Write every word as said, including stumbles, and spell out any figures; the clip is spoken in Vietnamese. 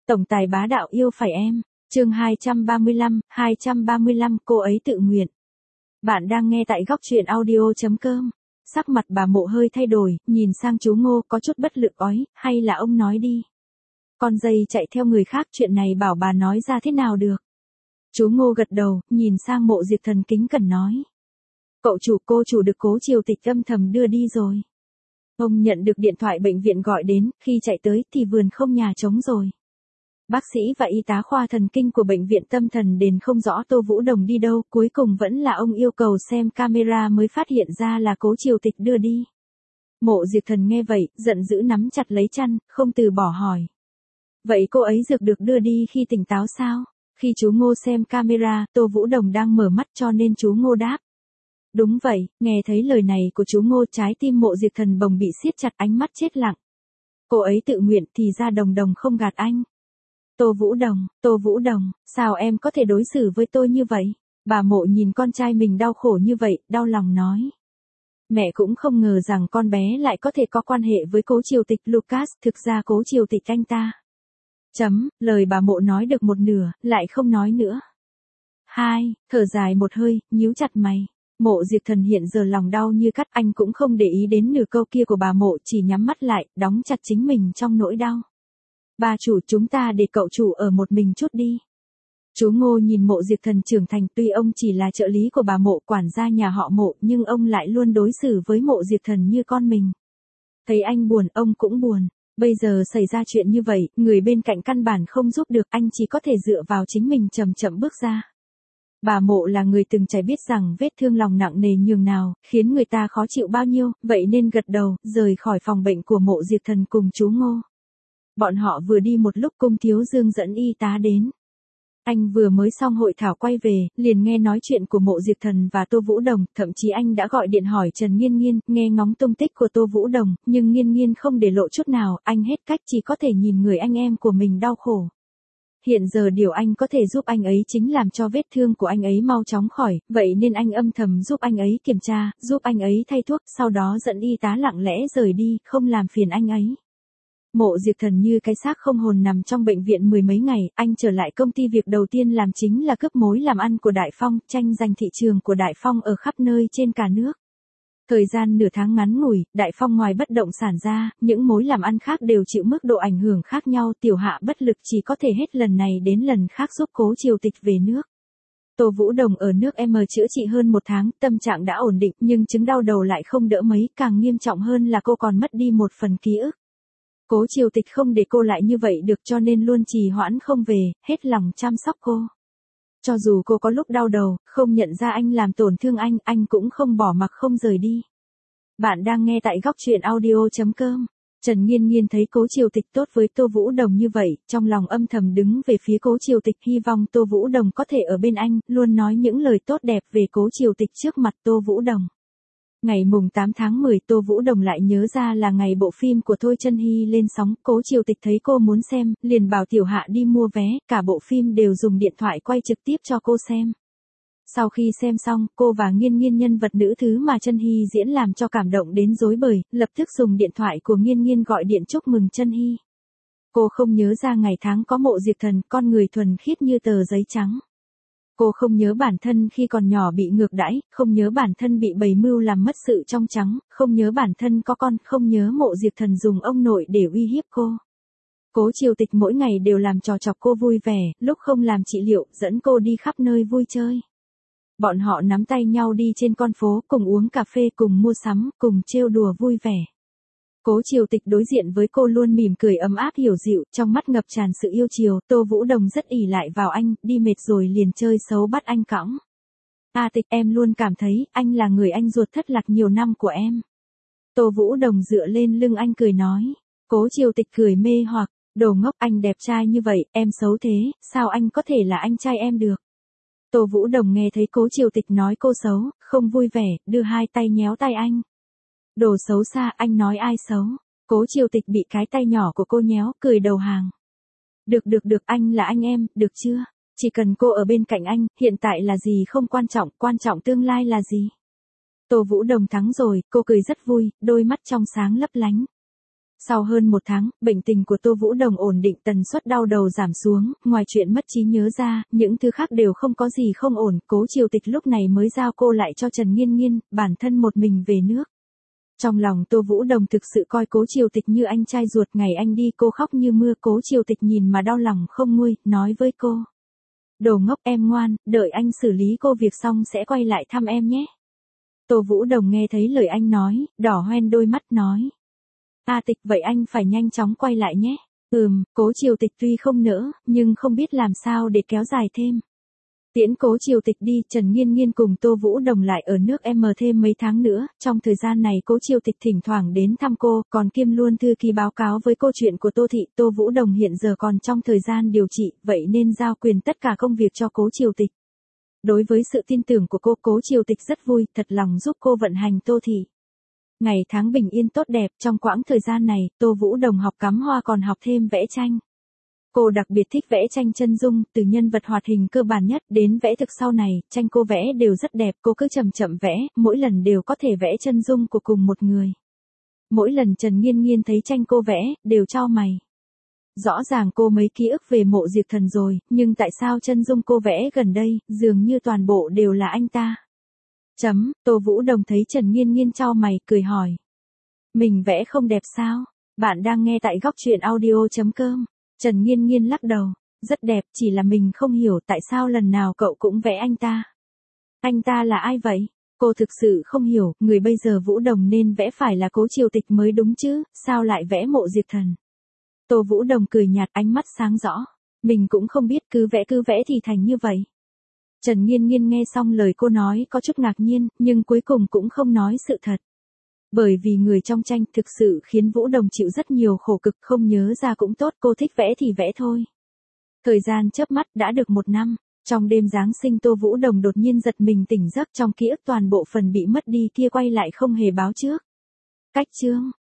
Tổng tài bá đạo yêu phải em. Chương hai trăm ba mươi lăm, hai trăm ba mươi lăm cô ấy tự nguyện. Bạn đang nghe tại góc truyện audio chấm com. Sắc mặt bà Mộ hơi thay đổi, nhìn sang chú Ngô có chút bất lực ói, hay là ông nói đi. Con dây chạy theo người khác, chuyện này bảo bà nói ra thế nào được. Chú Ngô gật đầu, nhìn sang Mộ Diệp Thần kính cẩn nói. Cậu chủ cô chủ được Cố Triều Tịch âm thầm đưa đi rồi. Ông nhận được điện thoại bệnh viện gọi đến, khi chạy tới thì vườn không nhà trống rồi. Bác sĩ và y tá khoa thần kinh của bệnh viện tâm thần đền không rõ Tô Vũ Đồng đi đâu, cuối cùng vẫn là ông yêu cầu xem camera mới phát hiện ra là Cố Triều Tịch đưa đi. Mộ Diệp Thần nghe vậy, giận dữ nắm chặt lấy chăn, không từ bỏ hỏi. Vậy cô ấy dược được đưa đi khi tỉnh táo sao? Khi chú Ngô xem camera, Tô Vũ Đồng đang mở mắt cho nên chú Ngô đáp. Đúng vậy, nghe thấy lời này của chú Ngô, trái tim Mộ Diệp Thần bồng bị siết chặt, ánh mắt chết lặng. Cô ấy tự nguyện thì ra Đồng Đồng không gạt anh. Tô Vũ Đồng, Tô Vũ Đồng, sao em có thể đối xử với tôi như vậy? Bà Mộ nhìn con trai mình đau khổ như vậy, đau lòng nói. Mẹ cũng không ngờ rằng con bé lại có thể có quan hệ với Cố Triều Tịch Lucas, thực ra Cố Triều Tịch anh ta. Chấm, lời bà Mộ nói được một nửa, lại không nói nữa. Hai, thở dài một hơi, nhíu chặt mày. Mộ Diệp Thần hiện giờ lòng đau như cắt, anh cũng không để ý đến nửa câu kia của bà Mộ, chỉ nhắm mắt lại, đóng chặt chính mình trong nỗi đau. Bà chủ, chúng ta để cậu chủ ở một mình chút đi. Chú Ngô nhìn Mộ Diệp Thần trưởng thành, tuy ông chỉ là trợ lý của bà Mộ, quản gia nhà họ Mộ, nhưng ông lại luôn đối xử với Mộ Diệp Thần như con mình. Thấy anh buồn, ông cũng buồn. Bây giờ xảy ra chuyện như vậy, người bên cạnh căn bản không giúp được, anh chỉ có thể dựa vào chính mình chậm chậm bước ra. Bà Mộ là người từng trải, biết rằng vết thương lòng nặng nề nhường nào, khiến người ta khó chịu bao nhiêu, vậy nên gật đầu, rời khỏi phòng bệnh của Mộ Diệp Thần cùng chú Ngô. Bọn họ vừa đi một lúc, Cung Thiếu Dương dẫn y tá đến. Anh vừa mới xong hội thảo quay về, liền nghe nói chuyện của Mộ Diệp Thần và Tô Vũ Đồng, thậm chí anh đã gọi điện hỏi Trần Nghiên Nghiên, nghe ngóng tung tích của Tô Vũ Đồng, nhưng Nghiên Nghiên không để lộ chút nào, anh hết cách chỉ có thể nhìn người anh em của mình đau khổ. Hiện giờ điều anh có thể giúp anh ấy chính làm cho vết thương của anh ấy mau chóng khỏi, vậy nên anh âm thầm giúp anh ấy kiểm tra, giúp anh ấy thay thuốc, sau đó dẫn y tá lặng lẽ rời đi, không làm phiền anh ấy. Mộ Diệp Thần như cái xác không hồn nằm trong bệnh viện mười mấy ngày, anh trở lại công ty, việc đầu tiên làm chính là cướp mối làm ăn của Đại Phong, tranh giành thị trường của Đại Phong ở khắp nơi trên cả nước. Thời gian nửa tháng ngắn ngủi, Đại Phong ngoài bất động sản ra, những mối làm ăn khác đều chịu mức độ ảnh hưởng khác nhau, Tiểu Hạ bất lực chỉ có thể hết lần này đến lần khác giúp Cố Triều Tịch về nước. Tô Vũ Đồng ở nước M chữa trị hơn một tháng, tâm trạng đã ổn định, nhưng chứng đau đầu lại không đỡ mấy, càng nghiêm trọng hơn là cô còn mất đi một phần ký ức. Cố Triều Tịch không để cô lại như vậy được, cho nên luôn trì hoãn không về, hết lòng chăm sóc cô. Cho dù cô có lúc đau đầu, không nhận ra anh làm tổn thương anh, anh cũng không bỏ mặc không rời đi. Bạn đang nghe tại góc truyện audio chấm com. Trần Nghiên Nghiên thấy Cố Triều Tịch tốt với Tô Vũ Đồng như vậy, trong lòng âm thầm đứng về phía Cố Triều Tịch, hy vọng Tô Vũ Đồng có thể ở bên anh, luôn nói những lời tốt đẹp về Cố Triều Tịch trước mặt Tô Vũ Đồng. Ngày mùng tám tháng mười, Tô Vũ Đồng lại nhớ ra là ngày bộ phim của Thôi Chân Hy lên sóng, Cố Triều Tịch thấy cô muốn xem, liền bảo Tiểu Hạ đi mua vé, cả bộ phim đều dùng điện thoại quay trực tiếp cho cô xem. Sau khi xem xong, cô và Nghiên Nghiên, nhân vật nữ thứ mà Chân Hy diễn làm cho cảm động đến rối bời, lập tức dùng điện thoại của Nghiên Nghiên gọi điện chúc mừng Chân Hy. Cô không nhớ ra ngày tháng có Mộ Diệp Thần, con người thuần khiết như tờ giấy trắng. Cô không nhớ bản thân khi còn nhỏ bị ngược đãi, không nhớ bản thân bị bày mưu làm mất sự trong trắng, không nhớ bản thân có con, không nhớ Mộ Diệp Thần dùng ông nội để uy hiếp cô. Cố Triều Tịch mỗi ngày đều làm trò chọc cô vui vẻ, lúc không làm trị liệu, dẫn cô đi khắp nơi vui chơi. Bọn họ nắm tay nhau đi trên con phố, cùng uống cà phê, cùng mua sắm, cùng trêu đùa vui vẻ. Cố Triều Tịch đối diện với cô luôn mỉm cười ấm áp hiểu dịu, trong mắt ngập tràn sự yêu chiều. Tô Vũ Đồng rất ỷ lại vào anh, đi mệt rồi liền chơi xấu bắt anh cõng. A Tịch, em luôn cảm thấy, anh là người anh ruột thất lạc nhiều năm của em. Tô Vũ Đồng dựa lên lưng anh cười nói. Cố Triều Tịch cười mê hoặc, đồ ngốc, anh đẹp trai như vậy, em xấu thế, sao anh có thể là anh trai em được. Tô Vũ Đồng nghe thấy Cố Triều Tịch nói cô xấu, không vui vẻ, đưa hai tay nhéo tay anh. Đồ xấu xa, anh nói ai xấu? Cố Triều Tịch bị cái tay nhỏ của cô nhéo, cười đầu hàng. Được được được, anh là anh em, được chưa? Chỉ cần cô ở bên cạnh anh, hiện tại là gì không quan trọng, quan trọng tương lai là gì? Tô Vũ Đồng thắng rồi, cô cười rất vui, đôi mắt trong sáng lấp lánh. Sau hơn một tháng, bệnh tình của Tô Vũ Đồng ổn định, tần suất đau đầu giảm xuống, ngoài chuyện mất trí nhớ ra, những thứ khác đều không có gì không ổn, Cố Triều Tịch lúc này mới giao cô lại cho Trần Nghiên Nghiên, bản thân một mình về nước. Trong lòng Tô Vũ Đồng thực sự coi Cố Triều Tịch như anh trai ruột, ngày anh đi cô khóc như mưa, Cố Triều Tịch nhìn mà đau lòng không nguôi, nói với cô. Đồ ngốc, em ngoan, đợi anh xử lý cô việc xong sẽ quay lại thăm em nhé. Tô Vũ Đồng nghe thấy lời anh nói, đỏ hoen đôi mắt nói. A Tịch, vậy anh phải nhanh chóng quay lại nhé. Ừm, Cố Triều Tịch tuy không nỡ, nhưng không biết làm sao để kéo dài thêm. Tiễn Cố Triều Tịch đi, Trần Nghiên Nghiên cùng Tô Vũ Đồng lại ở nước em thêm mấy tháng nữa, trong thời gian này Cố Triều Tịch thỉnh thoảng đến thăm cô, còn kiêm luôn thư ký báo cáo với cô chuyện của Tô Thị. Tô Vũ Đồng hiện giờ còn trong thời gian điều trị, vậy nên giao quyền tất cả công việc cho Cố Triều Tịch. Đối với sự tin tưởng của cô, Cố Triều Tịch rất vui, thật lòng giúp cô vận hành Tô Thị. Ngày tháng bình yên tốt đẹp, trong quãng thời gian này, Tô Vũ Đồng học cắm hoa còn học thêm vẽ tranh. Cô đặc biệt thích vẽ tranh chân dung, từ nhân vật hoạt hình cơ bản nhất đến vẽ thực sau này, tranh cô vẽ đều rất đẹp, cô cứ chậm chậm vẽ, mỗi lần đều có thể vẽ chân dung của cùng một người. Mỗi lần Trần Nghiên Nghiên thấy tranh cô vẽ, đều chau mày. Rõ ràng cô mấy ký ức về Mộ Diệp Thần rồi, nhưng tại sao chân dung cô vẽ gần đây, dường như toàn bộ đều là anh ta. Chấm, Tô Vũ Đồng thấy Trần Nghiên Nghiên chau mày, cười hỏi. Mình vẽ không đẹp sao? Bạn đang nghe tại góc truyện audio chấm com. Trần Nghiên Nghiên lắc đầu, rất đẹp, chỉ là mình không hiểu tại sao lần nào cậu cũng vẽ anh ta. Anh ta là ai vậy? Cô thực sự không hiểu, người bây giờ Vũ Đồng nên vẽ phải là Cố Triều Tịch mới đúng chứ, sao lại vẽ Mộ Diệp Thần? Tô Vũ Đồng cười nhạt, ánh mắt sáng rõ, mình cũng không biết, cứ vẽ cứ vẽ thì thành như vậy. Trần Nghiên Nghiên nghe xong lời cô nói có chút ngạc nhiên, nhưng cuối cùng cũng không nói sự thật. Bởi vì người trong tranh thực sự khiến Vũ Đồng chịu rất nhiều khổ cực, không nhớ ra cũng tốt, cô thích vẽ thì vẽ thôi. Thời gian chớp mắt đã được một năm, trong đêm Giáng sinh Tô Vũ Đồng đột nhiên giật mình tỉnh giấc, trong ký ức toàn bộ phần bị mất đi kia quay lại không hề báo trước. Cách chương